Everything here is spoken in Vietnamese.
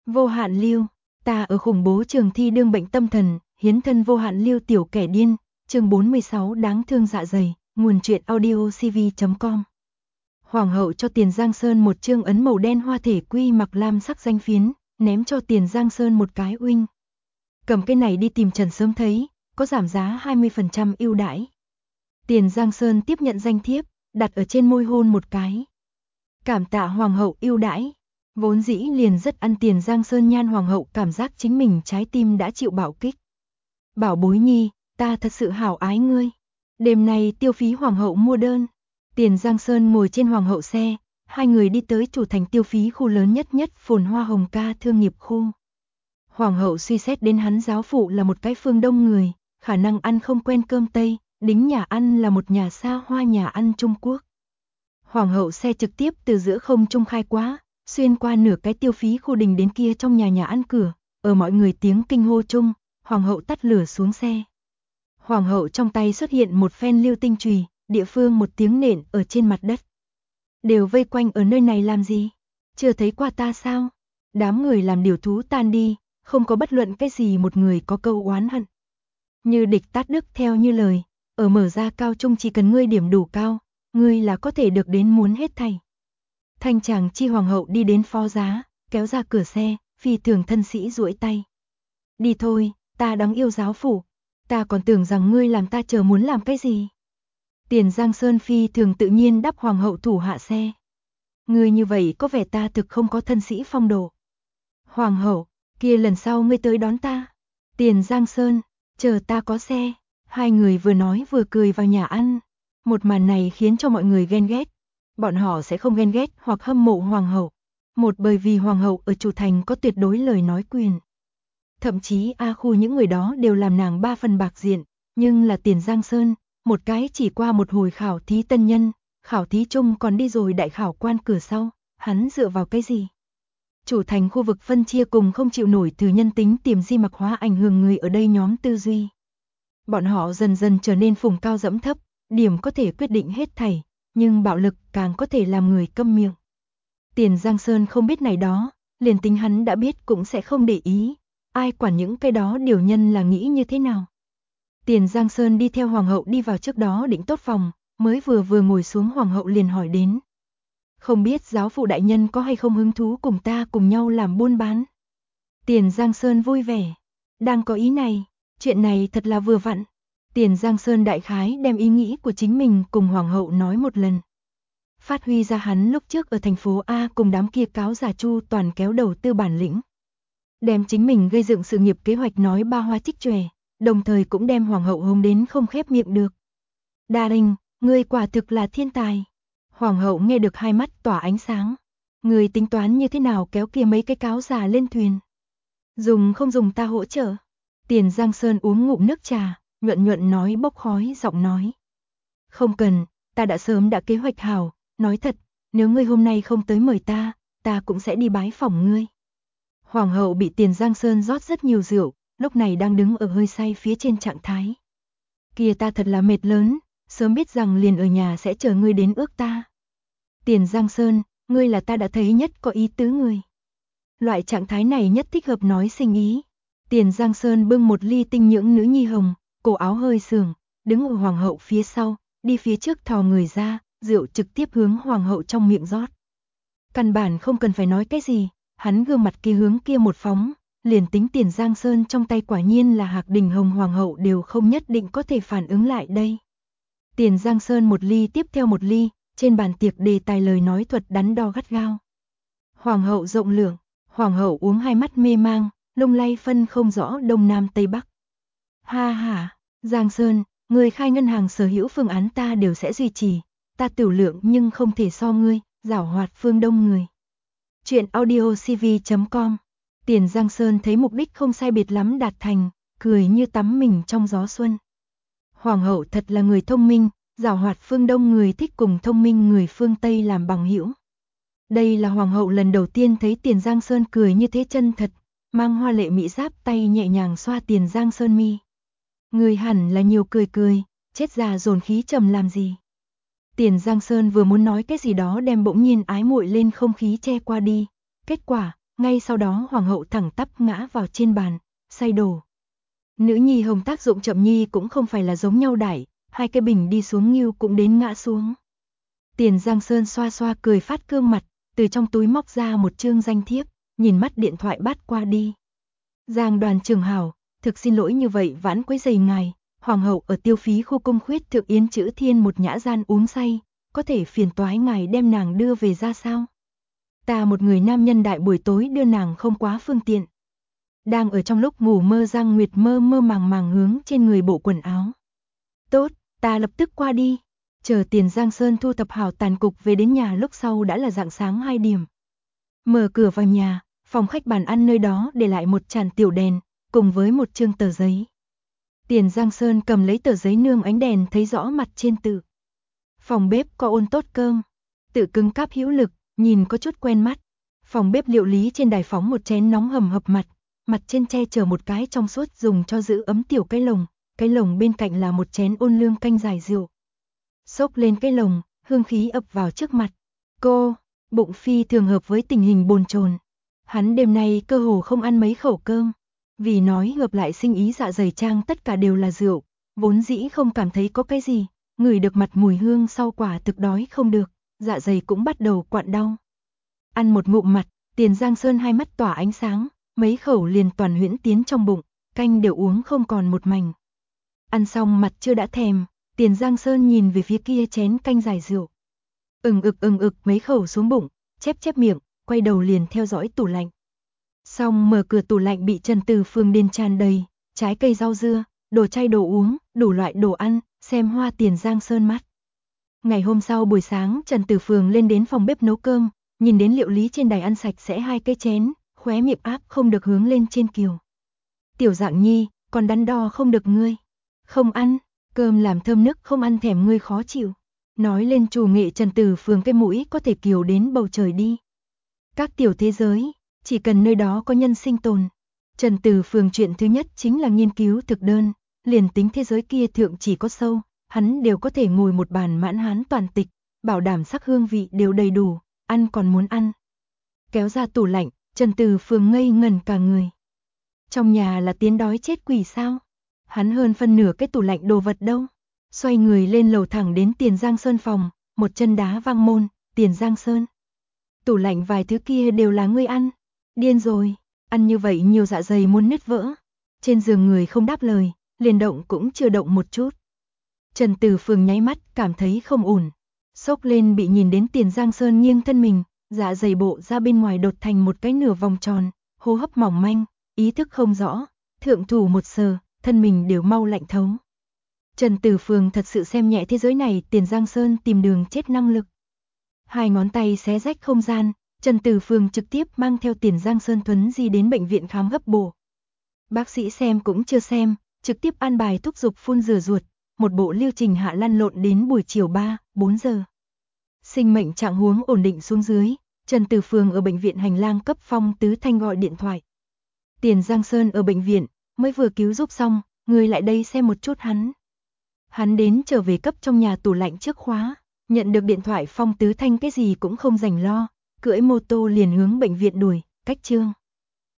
Vô hạn lưu, ta ở khủng bố trường thi đương bệnh tâm thần, hiến thân vô hạn lưu tiểu kẻ điên, chương 46 đáng thương dạ dày, nguồn truyện audio cv.com. Hoàng hậu cho Tiền Giang Sơn một chương ấn màu đen hoa thể quy mặc lam sắc danh phiến, ném cho Tiền Giang Sơn một cái uinh. Cầm cái này đi tìm Trần Sớm thấy, có giảm giá 20% ưu đãi. Tiền Giang Sơn tiếp nhận danh thiếp, đặt ở trên môi hôn một cái. Cảm tạ hoàng hậu ưu đãi. Vốn dĩ liền rất ăn Tiền Giang Sơn nhan hoàng hậu cảm giác chính mình trái tim đã chịu bạo kích. Bảo bối nhi, ta thật sự hảo ái ngươi. Đêm nay tiêu phí hoàng hậu mua đơn. Tiền Giang Sơn ngồi trên hoàng hậu xe, hai người đi tới chủ thành tiêu phí khu lớn nhất phồn hoa Hồng Ca thương nghiệp khu. Hoàng hậu suy xét đến hắn giáo phụ là một cái phương Đông người, khả năng ăn không quen cơm Tây, đính nhà ăn là một nhà xa hoa nhà ăn Trung Quốc. Hoàng hậu xe trực tiếp từ giữa không trung khai quá, xuyên qua nửa cái tiêu phí khu đình đến kia trong nhà ăn cửa, ở mọi người tiếng kinh hô chung, hoàng hậu tắt lửa xuống xe. Hoàng hậu trong tay xuất hiện một phen lưu tinh chùy, địa phương một tiếng nện ở trên mặt đất. Đều vây quanh ở nơi này làm gì? Chưa thấy qua ta sao? Đám người làm điều thú tan đi, không có bất luận cái gì một người có câu oán hận. Như địch tát đức theo như lời, ở mở ra cao trung chỉ cần ngươi điểm đủ cao, ngươi là có thể được đến muốn hết thảy. Thanh chàng chi hoàng hậu đi đến phó giá, kéo ra cửa xe, phi thường thân sĩ duỗi tay. Đi thôi, ta đáng yêu giáo phủ, ta còn tưởng rằng ngươi làm ta chờ muốn làm cái gì. Tiền Giang Sơn phi thường tự nhiên đắp hoàng hậu thủ hạ xe. Ngươi như vậy có vẻ ta thực không có thân sĩ phong độ. Hoàng hậu, kia lần sau ngươi tới đón ta. Tiền Giang Sơn, chờ ta có xe. Hai người vừa nói vừa cười vào nhà ăn. Một màn này khiến cho mọi người ghen ghét. Bọn họ sẽ không ghen ghét hoặc hâm mộ hoàng hậu. Một bởi vì hoàng hậu ở chủ thành có tuyệt đối lời nói quyền. Thậm chí A khu những người đó đều làm nàng 3 phần bạc diện. Nhưng là Tiền Giang Sơn, một cái chỉ qua một hồi khảo thí tân nhân, khảo thí chung còn đi rồi đại khảo quan cửa sau, hắn dựa vào cái gì? Chủ thành khu vực phân chia cùng không chịu nổi từ nhân tính tiềm di mặc hóa ảnh hưởng người ở đây nhóm tư duy. Bọn họ dần dần trở nên phùng cao dẫm thấp, điểm có thể quyết định hết thảy, nhưng bạo lực càng có thể làm người câm miệng. Tiền Giang Sơn không biết này đó, liền tính hắn đã biết cũng sẽ không để ý, ai quản những cái đó điều nhân là nghĩ như thế nào. Tiền Giang Sơn đi theo hoàng hậu đi vào trước đó định tốt phòng, mới vừa ngồi xuống hoàng hậu liền hỏi đến. Không biết giáo phụ đại nhân có hay không hứng thú cùng ta cùng nhau làm buôn bán. Tiền Giang Sơn vui vẻ, đang có ý này, chuyện này thật là vừa vặn. Tiền Giang Sơn đại khái đem ý nghĩ của chính mình cùng hoàng hậu nói một lần. Phát huy ra hắn lúc trước ở thành phố A cùng đám kia cáo giả chu toàn kéo đầu tư bản lĩnh. Đem chính mình gây dựng sự nghiệp kế hoạch nói ba hoa trích chòe, đồng thời cũng đem hoàng hậu hống đến không khép miệng được. Đa Đình, ngươi quả thực là thiên tài. Hoàng hậu nghe được hai mắt tỏa ánh sáng. Ngươi tính toán như thế nào kéo kia mấy cái cáo giả lên thuyền? Dùng không dùng ta hỗ trợ? Tiền Giang Sơn uống ngụm nước trà, nhuận nói bốc khói giọng nói. Không cần, ta đã sớm đã kế hoạch hảo, nói thật, nếu ngươi hôm nay không tới mời ta, ta cũng sẽ đi bái phỏng ngươi. Hoàng hậu bị Tiền Giang Sơn rót rất nhiều rượu, lúc này đang đứng ở hơi say phía trên trạng thái. Kìa ta thật là mệt lớn, sớm biết rằng liền ở nhà sẽ chờ ngươi đến ước ta. Tiền Giang Sơn, ngươi là ta đã thấy nhất có ý tứ người. Loại trạng thái này nhất thích hợp nói sinh ý. Tiền Giang Sơn bưng một ly tinh nhưỡng nữ nhi hồng, cổ áo hơi sườn, đứng ở hoàng hậu phía sau, đi phía trước thò người ra, rượu trực tiếp hướng hoàng hậu trong miệng rót. Căn bản không cần phải nói cái gì, hắn gương mặt kia hướng kia một phóng, liền tính Tiền Giang Sơn trong tay quả nhiên là Hạc Đình Hồng hoàng hậu đều không nhất định có thể phản ứng lại đây. Tiền Giang Sơn một ly tiếp theo một ly, trên bàn tiệc đề tài lời nói thuật đắn đo gắt gao. Hoàng hậu rộng lượng, hoàng hậu uống hai mắt mê mang, lung lay phân không rõ đông nam tây bắc. Ha ha, Giang Sơn, người khai ngân hàng sở hữu phương án ta đều sẽ duy trì, ta tiểu lượng nhưng không thể so ngươi, giảo hoạt phương Đông người. Chuyện audio cv.com. Tiền Giang Sơn thấy mục đích không sai biệt lắm đạt thành, cười như tắm mình trong gió xuân. Hoàng hậu thật là người thông minh, giảo hoạt phương Đông người thích cùng thông minh người phương Tây làm bằng hữu. Đây là hoàng hậu lần đầu tiên thấy Tiền Giang Sơn cười như thế chân thật, mang hoa lệ mỹ giáp tay nhẹ nhàng xoa Tiền Giang Sơn mi. Người hẳn là nhiều cười, chết già dồn khí trầm làm gì. Tiền Giang Sơn vừa muốn nói cái gì đó đem bỗng nhiên ái muội lên không khí che qua đi. Kết quả, ngay sau đó hoàng hậu thẳng tắp ngã vào trên bàn, say đổ. Nữ nhi hồng tác dụng chậm nhi cũng không phải là giống nhau đãi, hai cái bình đi xuống nghiêu cũng đến ngã xuống. Tiền Giang Sơn xoa xoa cười phát cương mặt, từ trong túi móc ra một chương danh thiếp, nhìn mắt điện thoại bắt qua đi. Giang Đoàn Trường hảo, thực xin lỗi như vậy vãn quấy rầy ngài, hoàng hậu ở Tiêu Phí khu cung khuyết thượng yến chữ thiên một nhã gian uống say, có thể phiền toái ngài đem nàng đưa về ra sao? Ta một người nam nhân đại buổi tối đưa nàng không quá phương tiện. Đang ở trong lúc ngủ mơ Giang Nguyệt mơ mơ màng màng hướng trên người bộ quần áo. Tốt, ta lập tức qua đi. Chờ Tiền Giang Sơn thu thập hảo tàn cục về đến nhà lúc sau đã là rạng sáng 2 điểm. Mở cửa vào nhà, phòng khách bàn ăn nơi đó để lại một tràn tiểu đèn, cùng với một chương tờ giấy. Tiền Giang Sơn cầm lấy tờ giấy nương ánh đèn thấy rõ mặt trên tự. Phòng bếp có ôn tốt cơm, tự cứng cáp hữu lực, nhìn có chút quen mắt. Phòng bếp liệu lý trên đài phóng một chén nóng hầm hập mặt trên che chở một cái trong suốt dùng cho giữ ấm tiểu cái lồng bên cạnh là một chén ôn lương canh giải rượu. Xốc lên cái lồng, hương khí ập vào trước mặt. Cô, bụng phi thường hợp với tình hình bồn chồn. Hắn đêm nay cơ hồ không ăn mấy khẩu cơm, vì nói hợp lại sinh ý dạ dày trang tất cả đều là rượu, vốn dĩ không cảm thấy có cái gì, ngửi được mặt mùi hương sau quả thực đói không được, dạ dày cũng bắt đầu quặn đau. Ăn một ngụm mặt, Tiền Giang Sơn hai mắt tỏa ánh sáng, mấy khẩu liền toàn huyễn tiến trong bụng, canh đều uống không còn một mảnh. Ăn xong mặt chưa đã thèm, Tiền Giang Sơn nhìn về phía kia chén canh giải rượu. Ừng ực mấy khẩu xuống bụng, chép miệng, quay đầu liền theo dõi tủ lạnh. Xong mở cửa tủ lạnh bị Trần Từ Phương điên tràn đầy, trái cây rau dưa, đồ chay đồ uống, đủ loại đồ ăn, xem hoa Tiền Giang Sơn mắt. Ngày hôm sau buổi sáng Trần Từ Phương lên đến phòng bếp nấu cơm, nhìn đến liệu lý trên đài ăn sạch sẽ hai cái chén, khóe miệng áp không được hướng lên trên kiều. Tiểu Dạng Nhi, còn đắn đo không được ngươi. Không ăn, cơm làm thơm nức không ăn thèm ngươi khó chịu. Nói lên chủ nghệ Trần Từ Phương cái mũi có thể kiều đến bầu trời đi. Các tiểu thế giới, chỉ cần nơi đó có nhân sinh tồn. Trần Từ Phương chuyện thứ nhất chính là nghiên cứu thực đơn, liền tính thế giới kia thượng chỉ có sâu, hắn đều có thể ngồi một bàn mãn hán toàn tịch, bảo đảm sắc hương vị đều đầy đủ, ăn còn muốn ăn. Kéo ra tủ lạnh, Trần Từ Phương ngây ngẩn cả người. Trong nhà là tiến đói chết quỷ sao? Hắn hơn phân nửa cái tủ lạnh đồ vật đâu. Xoay người lên lầu thẳng đến Tiền Giang Sơn phòng, một chân đá văng môn, Tiền Giang Sơn. Tủ lạnh vài thứ kia đều là ngươi ăn. Điên rồi, ăn như vậy nhiều dạ dày muốn nứt vỡ. Trên giường người không đáp lời, liền động cũng chưa động một chút. Trần Từ Phương nháy mắt cảm thấy không ổn. Sốc lên bị nhìn đến Tiền Giang Sơn nghiêng thân mình, dạ dày bộ ra bên ngoài đột thành một cái nửa vòng tròn, hô hấp mỏng manh, ý thức không rõ, thượng thủ một sờ, thân mình đều mau lạnh thấu. Trần Từ Phương thật sự xem nhẹ thế giới này, Tiền Giang Sơn tìm đường chết năng lực. Hai ngón tay xé rách không gian, Trần Từ Phương trực tiếp mang theo Tiền Giang Sơn thuấn di đến bệnh viện khám gấp bổ. Bác sĩ xem cũng chưa xem, trực tiếp an bài thúc giục phun rửa ruột, một bộ lưu trình hạ lăn lộn đến buổi chiều 3-4 giờ. Sinh mệnh trạng huống ổn định xuống dưới, Trần Từ Phương ở bệnh viện hành lang cấp Phong Tứ Thanh gọi điện thoại. Tiền Giang Sơn ở bệnh viện, mới vừa cứu giúp xong, người lại đây xem một chút hắn. Hắn đến trở về cấp trong nhà tủ lạnh trước khóa, nhận được điện thoại Phong Tứ Thanh cái gì cũng không rảnh lo, cưỡi mô tô liền hướng bệnh viện đuổi, cách trương.